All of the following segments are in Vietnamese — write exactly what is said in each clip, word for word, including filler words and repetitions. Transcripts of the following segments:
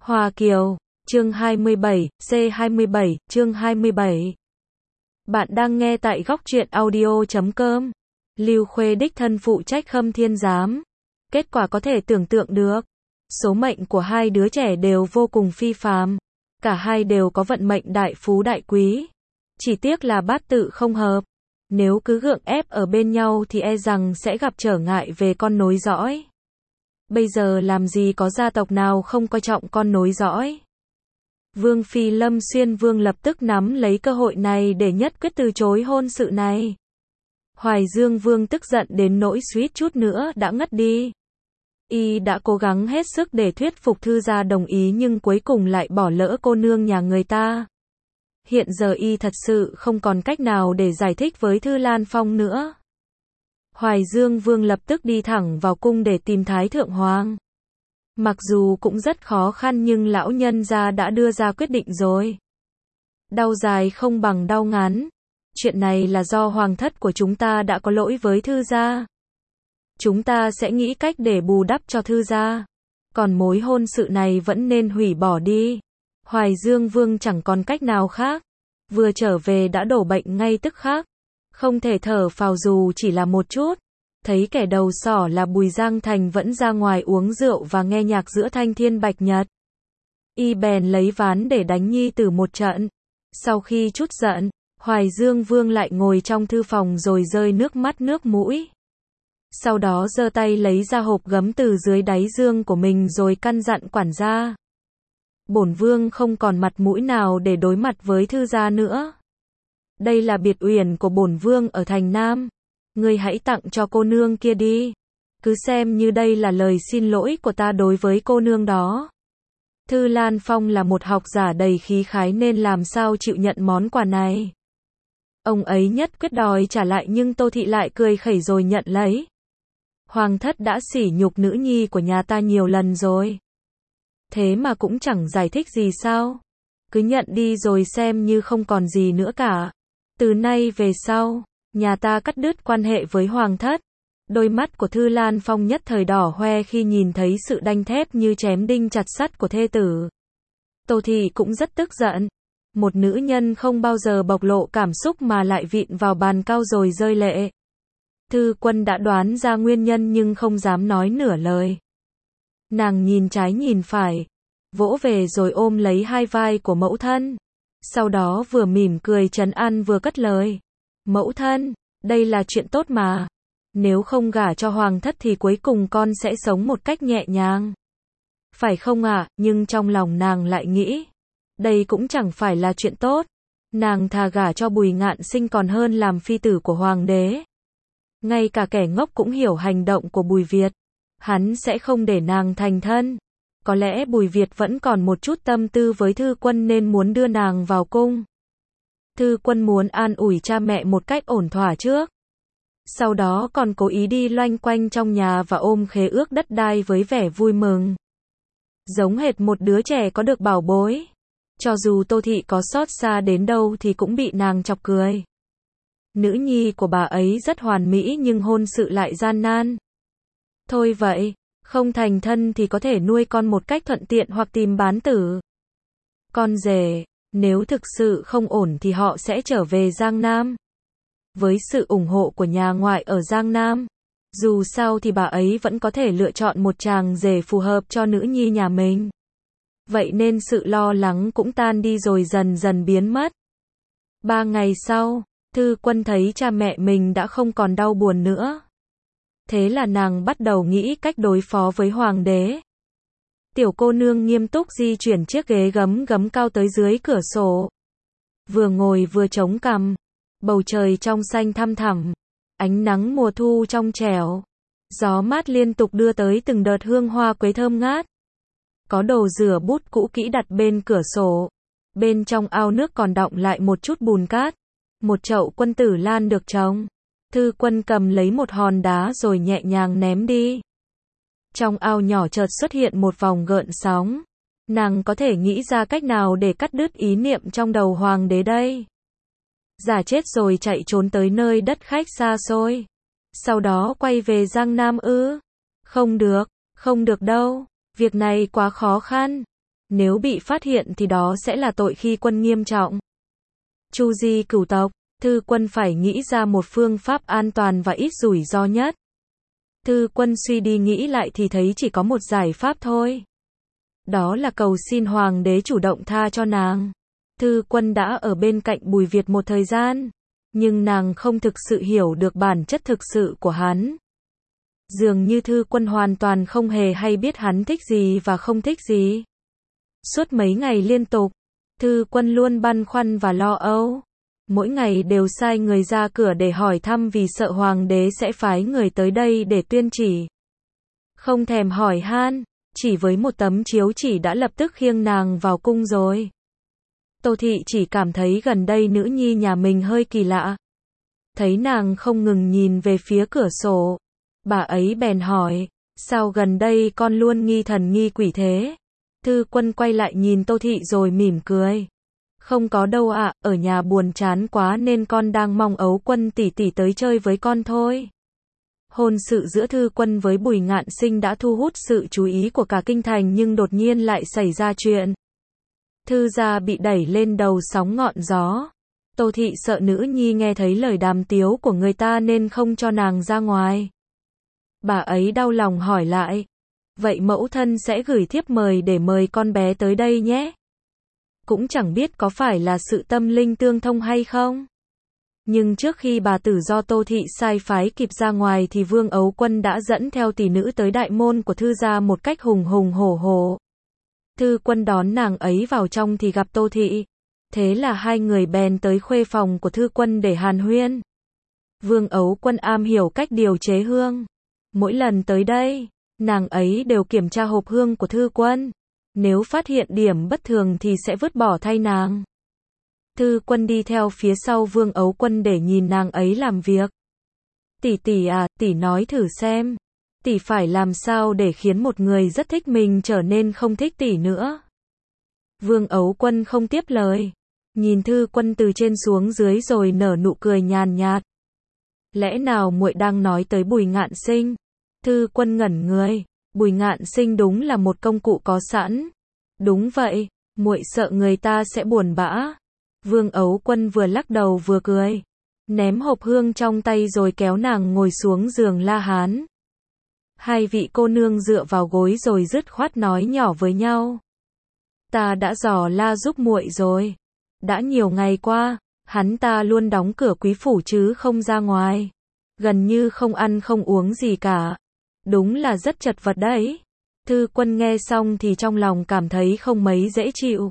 Hoa Kiều, chương hai mươi bảy, C hai mươi bảy, chương hai mươi bảy. Bạn đang nghe tại góc truyện audio chấm com. Lưu Khuê đích thân phụ trách Khâm Thiên Giám. Kết quả có thể tưởng tượng được. Số mệnh của hai đứa trẻ đều vô cùng phi phàm. Cả hai đều có vận mệnh đại phú đại quý. Chỉ tiếc là bát tự không hợp. Nếu cứ gượng ép ở bên nhau thì e rằng sẽ gặp trở ngại về con nối dõi. Bây giờ làm gì có gia tộc nào không coi trọng con nối dõi. Vương phi Lâm Xuyên Vương lập tức nắm lấy cơ hội này để nhất quyết từ chối hôn sự này. Hoài Dương Vương tức giận đến nỗi suýt chút nữa đã ngất đi. Y đã cố gắng hết sức để thuyết phục thư gia đồng ý nhưng cuối cùng lại bỏ lỡ cô nương nhà người ta. Hiện giờ Y thật sự không còn cách nào để giải thích với Thư Lan Phong nữa. Hoài Dương Vương lập tức đi thẳng vào cung để tìm Thái Thượng Hoàng. Mặc dù cũng rất khó khăn nhưng lão nhân gia đã đưa ra quyết định rồi. Đau dài không bằng đau ngắn. Chuyện này là do hoàng thất của chúng ta đã có lỗi với thư gia. Chúng ta sẽ nghĩ cách để bù đắp cho thư gia. Còn mối hôn sự này vẫn nên hủy bỏ đi. Hoài Dương Vương chẳng còn cách nào khác. Vừa trở về đã đổ bệnh ngay tức khắc. Không thể thở phào dù chỉ là một chút. Thấy kẻ đầu sỏ là Bùi Giang Thành vẫn ra ngoài uống rượu và nghe nhạc giữa thanh thiên bạch nhật. Y bèn lấy ván để đánh nhi tử một trận. Sau khi chút giận, Hoài Dương Vương lại ngồi trong thư phòng rồi rơi nước mắt nước mũi. Sau đó giơ tay lấy ra hộp gấm từ dưới đáy giường của mình rồi căn dặn quản gia. Bổn vương không còn mặt mũi nào để đối mặt với thư gia nữa. Đây là biệt uyển của bổn vương ở thành Nam. Ngươi hãy tặng cho cô nương kia đi. Cứ xem như đây là lời xin lỗi của ta đối với cô nương đó. Thư Lan Phong là một học giả đầy khí khái nên làm sao chịu nhận món quà này. Ông ấy nhất quyết đòi trả lại nhưng Tô Thị lại cười khẩy rồi nhận lấy. Hoàng thất đã sỉ nhục nữ nhi của nhà ta nhiều lần rồi. Thế mà cũng chẳng giải thích gì sao. Cứ nhận đi rồi xem như không còn gì nữa cả. Từ nay về sau, nhà ta cắt đứt quan hệ với hoàng thất. Đôi mắt của Thư Lan Phong nhất thời đỏ hoe khi nhìn thấy sự đanh thép như chém đinh chặt sắt của thê tử. Tô Thị cũng rất tức giận. Một nữ nhân không bao giờ bộc lộ cảm xúc mà lại vịn vào bàn cau rồi rơi lệ. Thư Quân đã đoán ra nguyên nhân nhưng không dám nói nửa lời. Nàng nhìn trái nhìn phải, vỗ về rồi ôm lấy hai vai của mẫu thân. Sau đó vừa mỉm cười trấn an vừa cất lời. Mẫu thân, đây là chuyện tốt mà. Nếu không gả cho hoàng thất thì cuối cùng con sẽ sống một cách nhẹ nhàng. Phải không ạ? À? Nhưng trong lòng nàng lại nghĩ. Đây cũng chẳng phải là chuyện tốt. Nàng thà gả cho Bùi Ngạn Sinh còn hơn làm phi tử của hoàng đế. Ngay cả kẻ ngốc cũng hiểu hành động của Bùi Việt. Hắn sẽ không để nàng thành thân. Có lẽ Bùi Việt vẫn còn một chút tâm tư với Thư Quân nên muốn đưa nàng vào cung. Thư Quân muốn an ủi cha mẹ một cách ổn thỏa trước. Sau đó còn cố ý đi loanh quanh trong nhà và ôm khế ước đất đai với vẻ vui mừng. Giống hệt một đứa trẻ có được bảo bối. Cho dù Tô Thị có xót xa đến đâu thì cũng bị nàng chọc cười. Nữ nhi của bà ấy rất hoàn mỹ nhưng hôn sự lại gian nan. Thôi vậy, không thành thân thì có thể nuôi con một cách thuận tiện hoặc tìm bán tử. Con rể, nếu thực sự không ổn thì họ sẽ trở về Giang Nam. Với sự ủng hộ của nhà ngoại ở Giang Nam, dù sao thì bà ấy vẫn có thể lựa chọn một chàng rể phù hợp cho nữ nhi nhà mình. Vậy nên sự lo lắng cũng tan đi rồi dần dần biến mất. Ba ngày sau, Thư Quân thấy cha mẹ mình đã không còn đau buồn nữa. Thế là nàng bắt đầu nghĩ cách đối phó với hoàng đế. Tiểu cô nương nghiêm túc di chuyển chiếc ghế gấm gấm cao tới dưới cửa sổ. Vừa ngồi vừa chống cằm. Bầu trời trong xanh thăm thẳm. Ánh nắng mùa thu trong trẻo. Gió mát liên tục đưa tới từng đợt hương hoa quế thơm ngát. Có đồ rửa bút cũ kỹ đặt bên cửa sổ. Bên trong ao nước còn đọng lại một chút bùn cát. Một chậu quân tử lan được trồng. Thư Quân cầm lấy một hòn đá rồi nhẹ nhàng ném đi. Trong ao nhỏ chợt xuất hiện một vòng gợn sóng. Nàng có thể nghĩ ra cách nào để cắt đứt ý niệm trong đầu hoàng đế đây? Giả chết rồi chạy trốn tới nơi đất khách xa xôi. Sau đó quay về Giang Nam ư? Không được, không được đâu. Việc này quá khó khăn. Nếu bị phát hiện thì đó sẽ là tội khi quân nghiêm trọng. Chu di cửu tộc, Thư Quân phải nghĩ ra một phương pháp an toàn và ít rủi ro nhất. Thư Quân suy đi nghĩ lại thì thấy chỉ có một giải pháp thôi. Đó là cầu xin hoàng đế chủ động tha cho nàng. Thư Quân đã ở bên cạnh Bùi Việt một thời gian, nhưng nàng không thực sự hiểu được bản chất thực sự của hắn. Dường như Thư Quân hoàn toàn không hề hay biết hắn thích gì và không thích gì. Suốt mấy ngày liên tục, Thư Quân luôn băn khoăn và lo âu. Mỗi ngày đều sai người ra cửa để hỏi thăm vì sợ hoàng đế sẽ phái người tới đây để tuyên chỉ. Không thèm hỏi han, chỉ với một tấm chiếu chỉ đã lập tức khiêng nàng vào cung rồi. Tô Thị chỉ cảm thấy gần đây nữ nhi nhà mình hơi kỳ lạ. Thấy nàng không ngừng nhìn về phía cửa sổ, bà ấy bèn hỏi, sao gần đây con luôn nghi thần nghi quỷ thế? Thư Quân quay lại nhìn Tô Thị rồi mỉm cười. Không có đâu ạ, à, ở nhà buồn chán quá nên con đang mong Ấu Quân tỷ tỷ tới chơi với con thôi. Hôn sự giữa Thư Quân với Bùi Ngạn Sinh đã thu hút sự chú ý của cả kinh thành nhưng đột nhiên lại xảy ra chuyện. Thư gia bị đẩy lên đầu sóng ngọn gió. Tô Thị sợ nữ nhi nghe thấy lời đàm tiếu của người ta nên không cho nàng ra ngoài. Bà ấy đau lòng hỏi lại. Vậy mẫu thân sẽ gửi thiếp mời để mời con bé tới đây nhé. Cũng chẳng biết có phải là sự tâm linh tương thông hay không. Nhưng trước khi bà tử do Tô Thị sai phái kịp ra ngoài thì Vương Ấu Quân đã dẫn theo tỷ nữ tới đại môn của Thư gia một cách hùng hùng hổ hổ. Thư Quân đón nàng ấy vào trong thì gặp Tô Thị. Thế là hai người bèn tới khuê phòng của Thư Quân để hàn huyên. Vương Ấu Quân am hiểu cách điều chế hương. Mỗi lần tới đây, nàng ấy đều kiểm tra hộp hương của Thư Quân. Nếu phát hiện điểm bất thường thì sẽ vứt bỏ thay nàng. Thư Quân đi theo phía sau Vương Ấu Quân để nhìn nàng ấy làm việc. Tỷ tỷ à, tỷ nói thử xem. Tỷ phải làm sao để khiến một người rất thích mình trở nên không thích tỷ nữa. Vương Ấu Quân không tiếp lời. Nhìn Thư Quân từ trên xuống dưới rồi nở nụ cười nhàn nhạt. Lẽ nào muội đang nói tới Bùi Ngạn Sinh? Thư Quân ngẩn người. Bùi Ngạn Sinh đúng là một công cụ có sẵn. Đúng vậy, muội sợ người ta sẽ buồn bã. Vương Ấu Quân vừa lắc đầu vừa cười. Ném hộp hương trong tay rồi kéo nàng ngồi xuống giường La Hán. Hai vị cô nương dựa vào gối rồi dứt khoát nói nhỏ với nhau. Ta đã dò la giúp muội rồi. Đã nhiều ngày qua, hắn ta luôn đóng cửa quý phủ chứ không ra ngoài. Gần như không ăn không uống gì cả. Đúng là rất chật vật đấy. Thư Quân nghe xong thì trong lòng cảm thấy không mấy dễ chịu.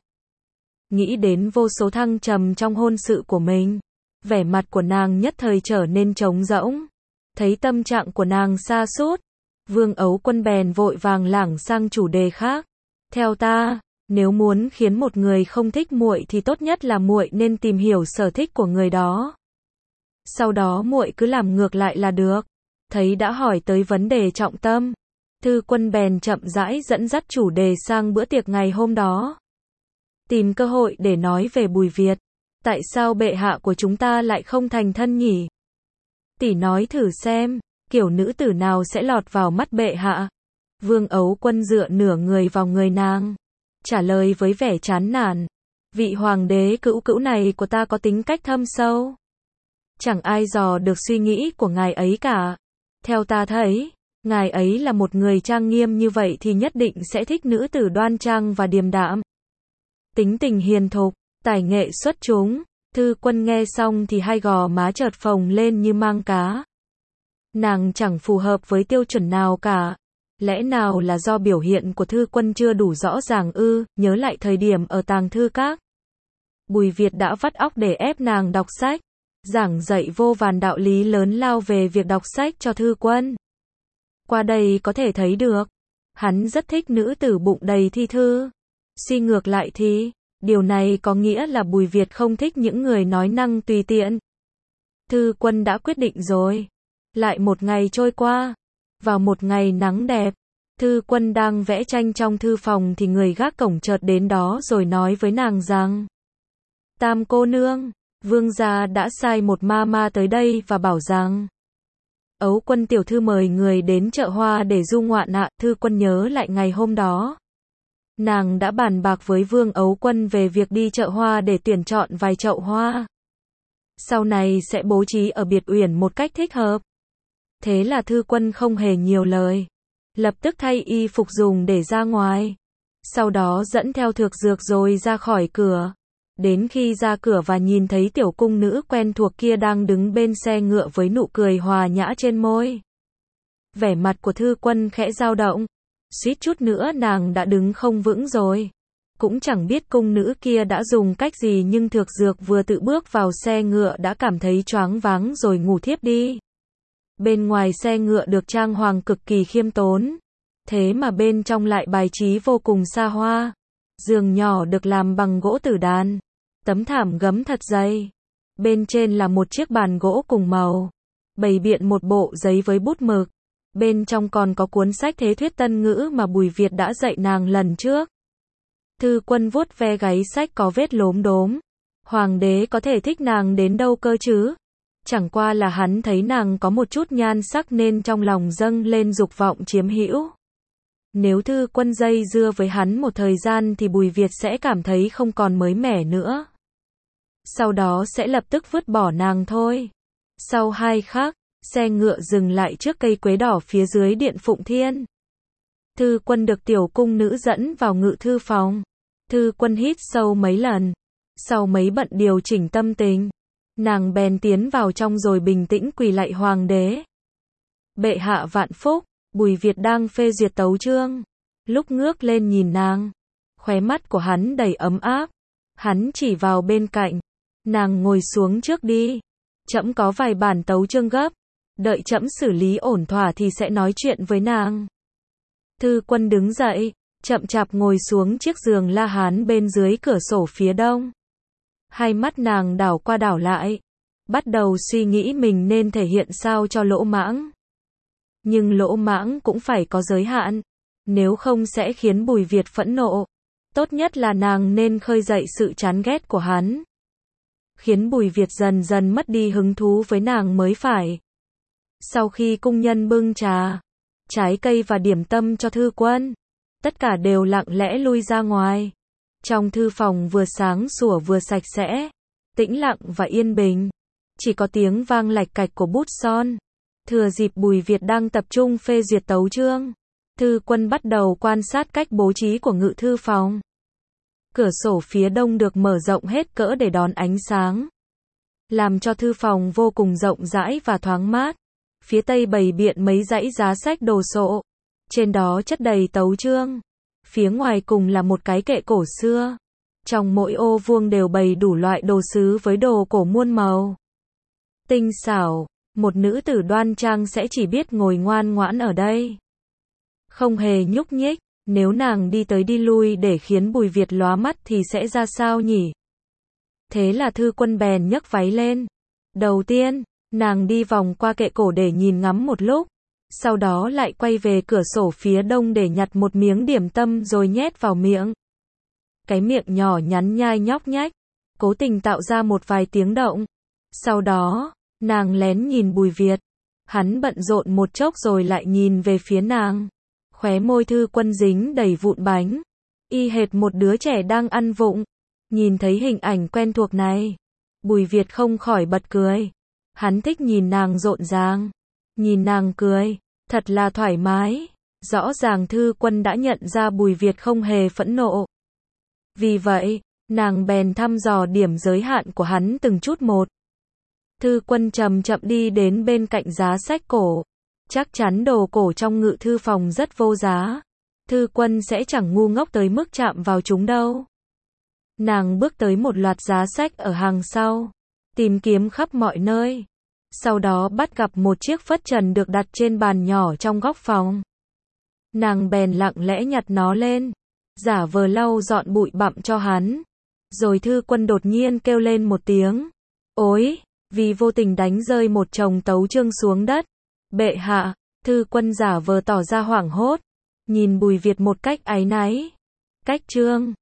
Nghĩ đến vô số thăng trầm trong hôn sự của mình. Vẻ mặt của nàng nhất thời trở nên trống rỗng. Thấy tâm trạng của nàng sa sút, Vương Ấu Quân bèn vội vàng lảng sang chủ đề khác. Theo ta, nếu muốn khiến một người không thích muội thì tốt nhất là muội nên tìm hiểu sở thích của người đó. Sau đó muội cứ làm ngược lại là được. Thấy đã hỏi tới vấn đề trọng tâm, Thư Quân bèn chậm rãi dẫn dắt chủ đề sang bữa tiệc ngày hôm đó. Tìm cơ hội để nói về Bùi Việt. Tại sao bệ hạ của chúng ta lại không thành thân nhỉ? Tỷ nói thử xem, kiểu nữ tử nào sẽ lọt vào mắt bệ hạ? Vương Ấu Quân dựa nửa người vào người nàng, trả lời với vẻ chán nản. Vị hoàng đế cữu cữu này của ta có tính cách thâm sâu. Chẳng ai dò được suy nghĩ của ngài ấy cả. Theo ta thấy, ngài ấy là một người trang nghiêm như vậy thì nhất định sẽ thích nữ tử đoan trang và điềm đạm. Tính tình hiền thục, tài nghệ xuất chúng. Thư Quân nghe xong thì hai gò má chợt phồng lên như mang cá. Nàng chẳng phù hợp với tiêu chuẩn nào cả. Lẽ nào là do biểu hiện của Thư Quân chưa đủ rõ ràng ư? Nhớ lại thời điểm ở tàng thư các, Bùi Việt đã vắt óc để ép nàng đọc sách, giảng dạy vô vàn đạo lý lớn lao về việc đọc sách cho Thư Quân. Qua đây có thể thấy được, hắn rất thích nữ tử bụng đầy thi thư. Suy ngược lại thì, điều này có nghĩa là Bùi Việt không thích những người nói năng tùy tiện. Thư Quân đã quyết định rồi. Lại một ngày trôi qua. Vào một ngày nắng đẹp, Thư Quân đang vẽ tranh trong thư phòng thì người gác cổng chợt đến đó rồi nói với nàng rằng: Tam cô nương, vương gia đã sai một ma ma tới đây và bảo rằng Ấu Quân tiểu thư mời người đến chợ hoa để du ngoạn ạ. Thư Quân nhớ lại ngày hôm đó. Nàng đã bàn bạc với Vương Ấu Quân về việc đi chợ hoa để tuyển chọn vài chậu hoa. Sau này sẽ bố trí ở biệt uyển một cách thích hợp. Thế là Thư Quân không hề nhiều lời. Lập tức thay y phục dùng để ra ngoài. Sau đó dẫn theo Thược Dược rồi ra khỏi cửa. Đến khi ra cửa và nhìn thấy tiểu cung nữ quen thuộc kia đang đứng bên xe ngựa với nụ cười hòa nhã trên môi. Vẻ mặt của Thư Quân khẽ dao động. Suýt chút nữa nàng đã đứng không vững rồi. Cũng chẳng biết cung nữ kia đã dùng cách gì nhưng Thược Dược vừa tự bước vào xe ngựa đã cảm thấy choáng váng rồi ngủ thiếp đi. Bên ngoài xe ngựa được trang hoàng cực kỳ khiêm tốn. Thế mà bên trong lại bài trí vô cùng xa hoa. Giường nhỏ được làm bằng gỗ tử đàn. Tấm thảm gấm thật dày. Bên trên là một chiếc bàn gỗ cùng màu. Bày biện một bộ giấy với bút mực. Bên trong còn có cuốn sách Thế Thuyết Tân Ngữ mà Bùi Việt đã dạy nàng lần trước. Thư Quân vuốt ve gáy sách có vết lốm đốm. Hoàng đế có thể thích nàng đến đâu cơ chứ? Chẳng qua là hắn thấy nàng có một chút nhan sắc nên trong lòng dâng lên dục vọng chiếm hữu. Nếu Thư Quân dây dưa với hắn một thời gian thì Bùi Việt sẽ cảm thấy không còn mới mẻ nữa. Sau đó sẽ lập tức vứt bỏ nàng thôi. Sau hai khắc, xe ngựa dừng lại trước cây quế đỏ phía dưới điện Phụng Thiên. Thư Quân được tiểu cung nữ dẫn vào ngự thư phòng. Thư Quân hít sâu mấy lần. Sau mấy bận điều chỉnh tâm tình, nàng bèn tiến vào trong rồi bình tĩnh quỳ lạy hoàng đế. Bệ hạ vạn phúc. Bùi Việt đang phê duyệt tấu chương. Lúc ngước lên nhìn nàng, khóe mắt của hắn đầy ấm áp. Hắn chỉ vào bên cạnh. Nàng ngồi xuống trước đi. Trẫm có vài bản tấu chương gấp. Đợi trẫm xử lý ổn thỏa thì sẽ nói chuyện với nàng. Thư Quân đứng dậy, chậm chạp ngồi xuống chiếc giường La Hán bên dưới cửa sổ phía đông. Hai mắt nàng đảo qua đảo lại. Bắt đầu suy nghĩ mình nên thể hiện sao cho lỗ mãng. Nhưng lỗ mãng cũng phải có giới hạn. Nếu không sẽ khiến Bùi Việt phẫn nộ. Tốt nhất là nàng nên khơi dậy sự chán ghét của hắn. Khiến Bùi Việt dần dần mất đi hứng thú với nàng mới phải. Sau khi cung nhân bưng trà, trái cây và điểm tâm cho Thư Quân, tất cả đều lặng lẽ lui ra ngoài. Trong thư phòng vừa sáng sủa vừa sạch sẽ, tĩnh lặng và yên bình. Chỉ có tiếng vang lạch cạch của bút son. Thừa dịp Bùi Việt đang tập trung phê duyệt tấu chương, Thư Quân bắt đầu quan sát cách bố trí của ngự thư phòng. Cửa sổ phía đông được mở rộng hết cỡ để đón ánh sáng, làm cho thư phòng vô cùng rộng rãi và thoáng mát. Phía tây bày biện mấy dãy giá sách đồ sộ, trên đó chất đầy tấu chương. Phía ngoài cùng là một cái kệ cổ xưa. Trong mỗi ô vuông đều bày đủ loại đồ sứ với đồ cổ muôn màu. Tinh xảo, một nữ tử đoan trang sẽ chỉ biết ngồi ngoan ngoãn ở đây. Không hề nhúc nhích, nếu nàng đi tới đi lui để khiến Bùi Việt lóa mắt thì sẽ ra sao nhỉ? Thế là Thư Quân bèn nhấc váy lên. Đầu tiên, nàng đi vòng qua kệ cổ để nhìn ngắm một lúc. Sau đó lại quay về cửa sổ phía đông để nhặt một miếng điểm tâm rồi nhét vào miệng. Cái miệng nhỏ nhắn nhai nhóc nhách, cố tình tạo ra một vài tiếng động. Sau đó, nàng lén nhìn Bùi Việt. Hắn bận rộn một chốc rồi lại nhìn về phía nàng. Khóe môi Thư Quân dính đầy vụn bánh. Y hệt một đứa trẻ đang ăn vụng. Nhìn thấy hình ảnh quen thuộc này, Bùi Việt không khỏi bật cười. Hắn thích nhìn nàng rộn ràng. Nhìn nàng cười, thật là thoải mái. Rõ ràng Thư Quân đã nhận ra Bùi Việt không hề phẫn nộ. Vì vậy, nàng bèn thăm dò điểm giới hạn của hắn từng chút một. Thư Quân chậm chậm đi đến bên cạnh giá sách cổ. Chắc chắn đồ cổ trong ngự thư phòng rất vô giá. Thư Quân sẽ chẳng ngu ngốc tới mức chạm vào chúng đâu. Nàng bước tới một loạt giá sách ở hàng sau, tìm kiếm khắp mọi nơi. Sau đó bắt gặp một chiếc phất trần được đặt trên bàn nhỏ trong góc phòng. Nàng bèn lặng lẽ nhặt nó lên, giả vờ lau dọn bụi bặm cho hắn. Rồi Thư Quân đột nhiên kêu lên một tiếng. Ối, vì vô tình đánh rơi một chồng tấu chương xuống đất. Bệ hạ. Thư Quân giả vờ tỏ ra hoảng hốt, nhìn Bùi Việt một cách áy náy. Cách chương